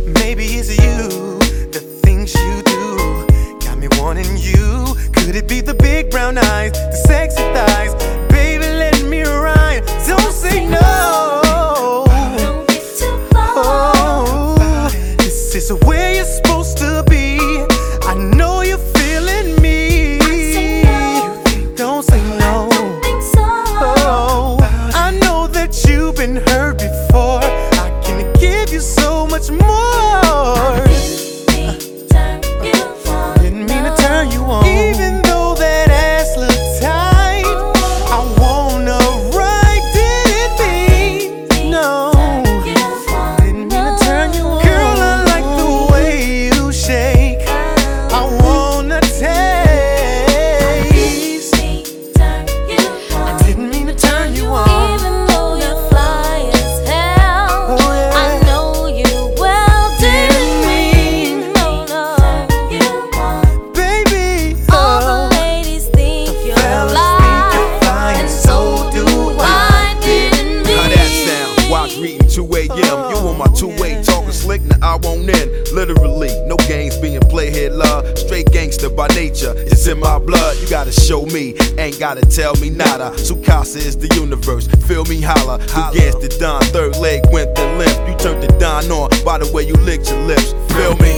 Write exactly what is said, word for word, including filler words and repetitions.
Maybe it's you, the things you do got me wanting you. Could it be the big brown eyes, the sexy thighs? Baby, let me ride. Don't say no. Don't get too far. Oh, this is where you're supposed to be. I know you're feeling me. Say no. Don't say no. Don't think so. Oh, I know that you've been hurt before. I can give you so much more. Didn't mean to turn you on. Even though that ass looked tight, I wanna ride. Didn't mean, no. Didn't mean to turn you on. Girl, I like the way you shake. I wanna taste. I didn't mean to turn you on. Even though you're fly as hell, Oh, yeah. I know you well. Didn't mean no, no. Baby, All the oh, ladies think you're fellas fly, think you're fly, and so do I. Didn't mean. How that sound? Watch reading two A M. You on my two-way talking slick, now I won't end. Literally, no games being played here, love. Straight gangster by nature, it's in my blood. You gotta show me, ain't gotta tell me nada. Sukasa is the universe, feel me holla. Against the Don, third leg went the limp. You turned the Don on by the way you licked your lips. Feel me?